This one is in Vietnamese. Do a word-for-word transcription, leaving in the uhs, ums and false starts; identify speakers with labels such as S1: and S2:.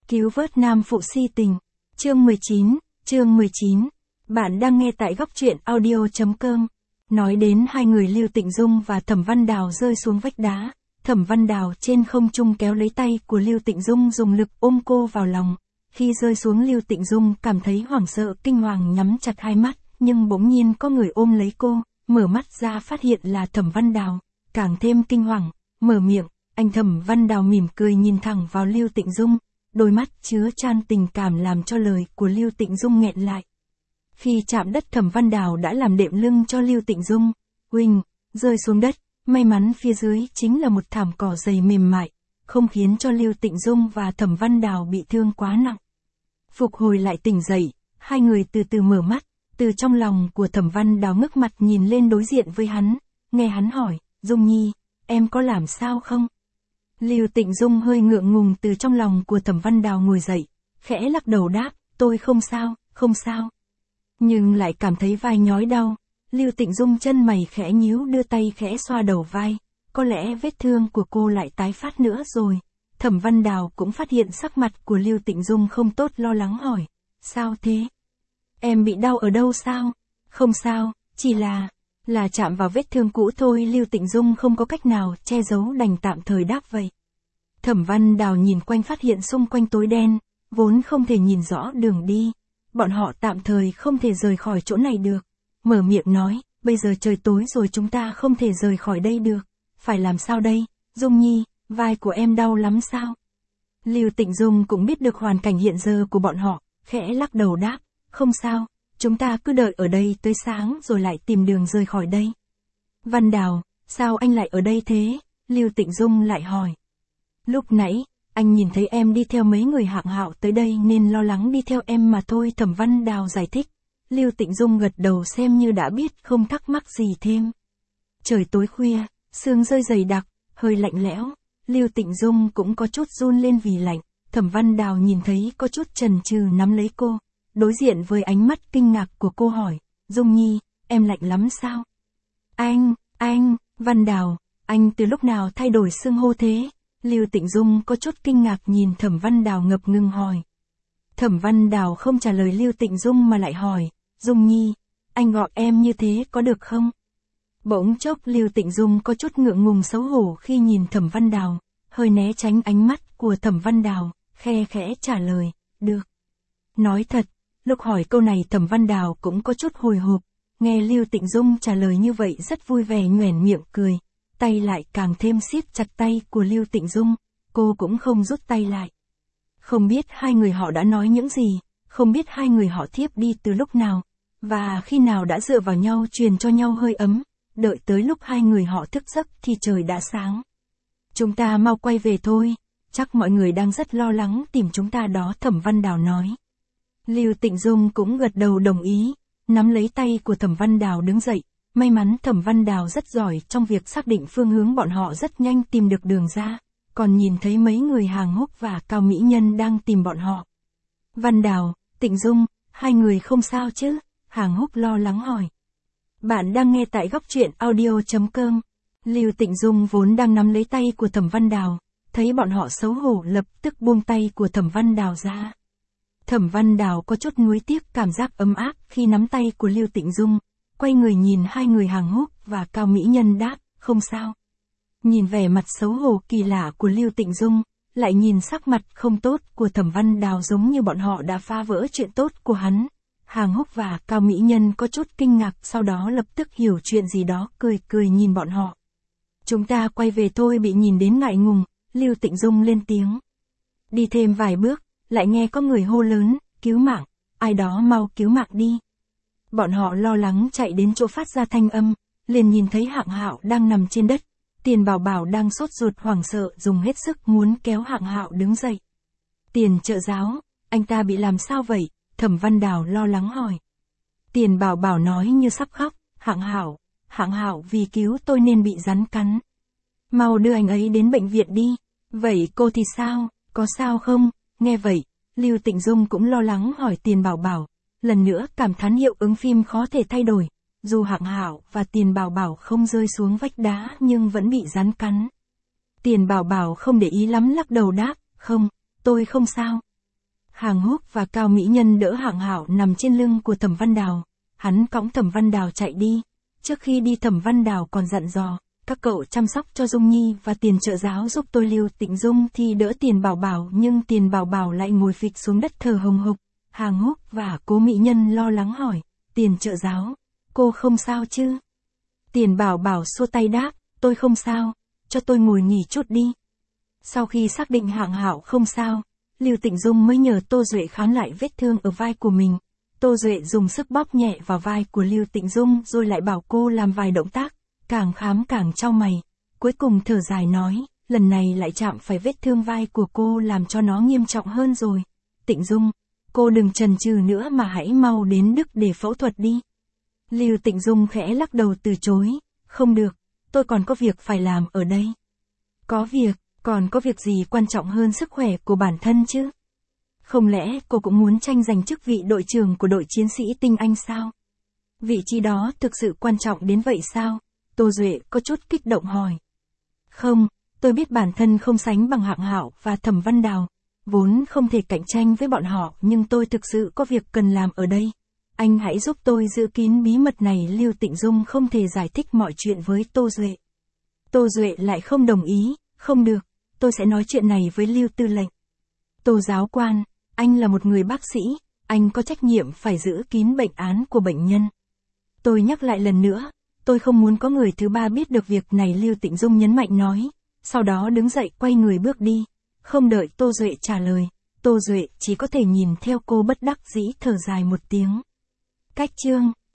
S1: Cứu vớt nam phụ si tình. Chương mười chín, chương mười chín. Bạn đang nghe tại góc truyện audio.com. Nói đến hai người Lưu Tịnh Dung và Thẩm Văn Đào rơi xuống vách đá, Thẩm Văn Đào trên không trung kéo lấy tay của Lưu Tịnh Dung dùng lực ôm cô vào lòng. Khi rơi xuống Lưu Tịnh Dung cảm thấy hoảng sợ kinh hoàng nhắm chặt hai mắt, nhưng bỗng nhiên có người ôm lấy cô, mở mắt ra phát hiện là Thẩm Văn Đào, càng thêm kinh hoàng, mở miệng, anh Thẩm Văn Đào mỉm cười nhìn thẳng vào Lưu Tịnh Dung, đôi mắt chứa chan tình cảm làm cho lời của Lưu Tịnh Dung nghẹn lại. Khi chạm đất Thẩm Văn Đào đã làm đệm lưng cho Lưu Tịnh Dung, huỳnh, rơi xuống đất, may mắn phía dưới chính là một thảm cỏ dày mềm mại, không khiến cho Lưu Tịnh Dung và Thẩm Văn Đào bị thương quá nặng. Phục hồi lại tỉnh dậy, hai người từ từ mở mắt, từ trong lòng của Thẩm Văn Đào ngước mặt nhìn lên đối diện với hắn, nghe hắn hỏi, Dung Nhi, em có làm sao không? Lưu Tịnh Dung hơi ngượng ngùng từ trong lòng của Thẩm Văn Đào ngồi dậy, khẽ lắc đầu đáp, tôi không sao, không sao. Nhưng lại cảm thấy vai nhói đau, Lưu Tịnh Dung chân mày khẽ nhíu đưa tay khẽ xoa đầu vai, có lẽ vết thương của cô lại tái phát nữa rồi. Thẩm Văn Đào cũng phát hiện sắc mặt của Lưu Tịnh Dung không tốt lo lắng hỏi, sao thế? Em bị đau ở đâu sao? Không sao, chỉ là, là chạm vào vết thương cũ thôi. Lưu Tịnh Dung không có cách nào che giấu đành tạm thời đáp vậy. Thẩm Văn Đào nhìn quanh phát hiện xung quanh tối đen, vốn không thể nhìn rõ đường đi. Bọn họ tạm thời không thể rời khỏi chỗ này được. Mở miệng nói, bây giờ trời tối rồi chúng ta không thể rời khỏi đây được. Phải làm sao đây, Dung Nhi, vai của em đau lắm sao? Lưu Tịnh Dung cũng biết được hoàn cảnh hiện giờ của bọn họ, khẽ lắc đầu đáp, không sao, chúng ta cứ đợi ở đây tới sáng rồi lại tìm đường rời khỏi đây. Văn Đào, sao anh lại ở đây thế? Lưu Tịnh Dung lại hỏi. Lúc nãy, anh nhìn thấy em đi theo mấy người hạng hạo tới đây nên lo lắng đi theo em mà thôi. Thẩm Văn Đào giải thích. Lưu Tịnh Dung gật đầu xem như đã biết không thắc mắc gì thêm. Trời tối khuya, sương rơi dày đặc, hơi lạnh lẽo, Lưu Tịnh Dung cũng có chút run lên vì lạnh. Thẩm Văn Đào nhìn thấy có chút chần chừ nắm lấy cô, đối diện với ánh mắt kinh ngạc của cô hỏi, Dung Nhi, em lạnh lắm sao? Anh, anh, Văn Đào, anh từ lúc nào thay đổi xưng hô thế? Lưu Tịnh Dung có chút kinh ngạc nhìn Thẩm Văn Đào ngập ngừng hỏi. Thẩm Văn Đào không trả lời Lưu Tịnh Dung mà lại hỏi, Dung Nhi, anh gọi em như thế có được không? Bỗng chốc Lưu Tịnh Dung có chút ngượng ngùng xấu hổ khi nhìn Thẩm Văn Đào, hơi né tránh ánh mắt của Thẩm Văn Đào, khe khẽ trả lời, được. Nói thật, lúc hỏi câu này Thẩm Văn Đào cũng có chút hồi hộp, nghe Lưu Tịnh Dung trả lời như vậy rất vui vẻ nhoẻn miệng cười, tay lại càng thêm siết chặt tay của Lưu Tịnh Dung, cô cũng không rút tay lại. Không biết hai người họ đã nói những gì, không biết hai người họ thiếp đi từ lúc nào, và khi nào đã dựa vào nhau truyền cho nhau hơi ấm, đợi tới lúc hai người họ thức giấc thì trời đã sáng. Chúng ta mau quay về thôi, chắc mọi người đang rất lo lắng tìm chúng ta đó, Thẩm Văn Đào nói. Lưu Tịnh Dung cũng gật đầu đồng ý, nắm lấy tay của Thẩm Văn Đào đứng dậy, may mắn Thẩm Văn Đào rất giỏi trong việc xác định phương hướng, bọn họ rất nhanh tìm được đường ra, còn nhìn thấy mấy người Hàng Húc và Cao Mỹ Nhân đang tìm bọn họ. Văn Đào, Tịnh Dung, hai người không sao chứ? Hàng Húc lo lắng hỏi. Bạn đang nghe tại góc truyện audio.com. Lưu Tịnh Dung vốn đang nắm lấy tay của Thẩm Văn Đào, thấy bọn họ xấu hổ lập tức buông tay của Thẩm Văn Đào ra. Thẩm Văn Đào có chút nuối tiếc cảm giác ấm áp khi nắm tay của Lưu Tịnh Dung, quay người nhìn hai người Hàng Húc và Cao Mỹ Nhân đáp, không sao. Nhìn vẻ mặt xấu hổ kỳ lạ của Lưu Tịnh Dung, lại nhìn sắc mặt không tốt của Thẩm Văn Đào giống như bọn họ đã phá vỡ chuyện tốt của hắn. Hàng Húc và Cao Mỹ Nhân có chút kinh ngạc, sau đó lập tức hiểu chuyện gì đó, cười cười nhìn bọn họ. Chúng ta quay về thôi. Bị nhìn đến ngại ngùng, Lưu Tịnh Dung lên tiếng. Đi thêm vài bước, lại nghe có người hô lớn, cứu mạng, ai đó mau cứu mạng đi. Bọn họ lo lắng chạy đến chỗ phát ra thanh âm, liền nhìn thấy Hạng Hạo đang nằm trên đất. Tiền Bảo Bảo đang sốt ruột hoảng sợ dùng hết sức muốn kéo Hạng Hạo đứng dậy. Tiền trợ giáo, anh ta bị làm sao vậy? Thẩm Văn Đào lo lắng hỏi. Tiền Bảo Bảo nói như sắp khóc, Hạng Hạo, Hạng Hạo vì cứu tôi nên bị rắn cắn. Mau đưa anh ấy đến bệnh viện đi. Vậy cô thì sao, có sao không? Nghe vậy, Lưu Tịnh Dung cũng lo lắng hỏi Tiền Bảo Bảo, lần nữa cảm thán hiệu ứng phim khó thể thay đổi. Dù Hạng Hạo và Tiền Bảo Bảo không rơi xuống vách đá nhưng vẫn bị rắn cắn. Tiền Bảo Bảo không để ý lắm lắc đầu đáp, không, tôi không sao. Hàng Húc và Cao Mỹ Nhân đỡ Hạng Hạo nằm trên lưng của Thẩm Văn Đào. Hắn cõng Thẩm Văn Đào chạy đi. Trước khi đi Thẩm Văn Đào còn dặn dò, các cậu chăm sóc cho Dung Nhi và tiền trợ giáo giúp tôi. Lưu Tịnh Dung thì đỡ Tiền Bảo Bảo, nhưng Tiền Bảo Bảo lại ngồi phịch xuống đất thở hồng hộc. Hàng Húc và Cố Mỹ Nhân lo lắng hỏi, Tiền trợ giáo, cô không sao chứ? Tiền Bảo Bảo xua tay đáp, tôi không sao, cho tôi ngồi nghỉ chút đi. Sau khi xác định Hạng Hạo không sao, Lưu Tịnh Dung mới nhờ Tô Duệ khám lại vết thương ở vai của mình. Tô Duệ dùng sức bóp nhẹ vào vai của Lưu Tịnh Dung rồi lại bảo cô làm vài động tác, càng khám càng chau mày. Cuối cùng thở dài nói, lần này lại chạm phải vết thương vai của cô làm cho nó nghiêm trọng hơn rồi. Tịnh Dung, cô đừng chần chừ nữa mà hãy mau đến Đức để phẫu thuật đi. Lưu Tịnh Dung khẽ lắc đầu từ chối, không được, tôi còn có việc phải làm ở đây. Có việc, còn có việc gì quan trọng hơn sức khỏe của bản thân chứ? Không lẽ cô cũng muốn tranh giành chức vị đội trưởng của đội chiến sĩ tinh anh sao? Vị trí đó thực sự quan trọng đến vậy sao? Tô Duệ có chút kích động hỏi. Không, tôi biết bản thân không sánh bằng Hạng Hạo và Thẩm Văn Đào, vốn không thể cạnh tranh với bọn họ, nhưng tôi thực sự có việc cần làm ở đây. Anh hãy giúp tôi giữ kín bí mật này. Lưu Tịnh Dung không thể giải thích mọi chuyện với Tô Duệ. Tô Duệ lại không đồng ý, không được, tôi sẽ nói chuyện này với Lưu tư lệnh. Tô giáo quan, anh là một người bác sĩ, anh có trách nhiệm phải giữ kín bệnh án của bệnh nhân. Tôi nhắc lại lần nữa, tôi không muốn có người thứ ba biết được việc này. Lưu Tịnh Dung nhấn mạnh nói, sau đó đứng dậy quay người bước đi. Không đợi Tô Duệ trả lời, Tô Duệ chỉ có thể nhìn theo cô bất đắc dĩ thở dài một tiếng. Cách chương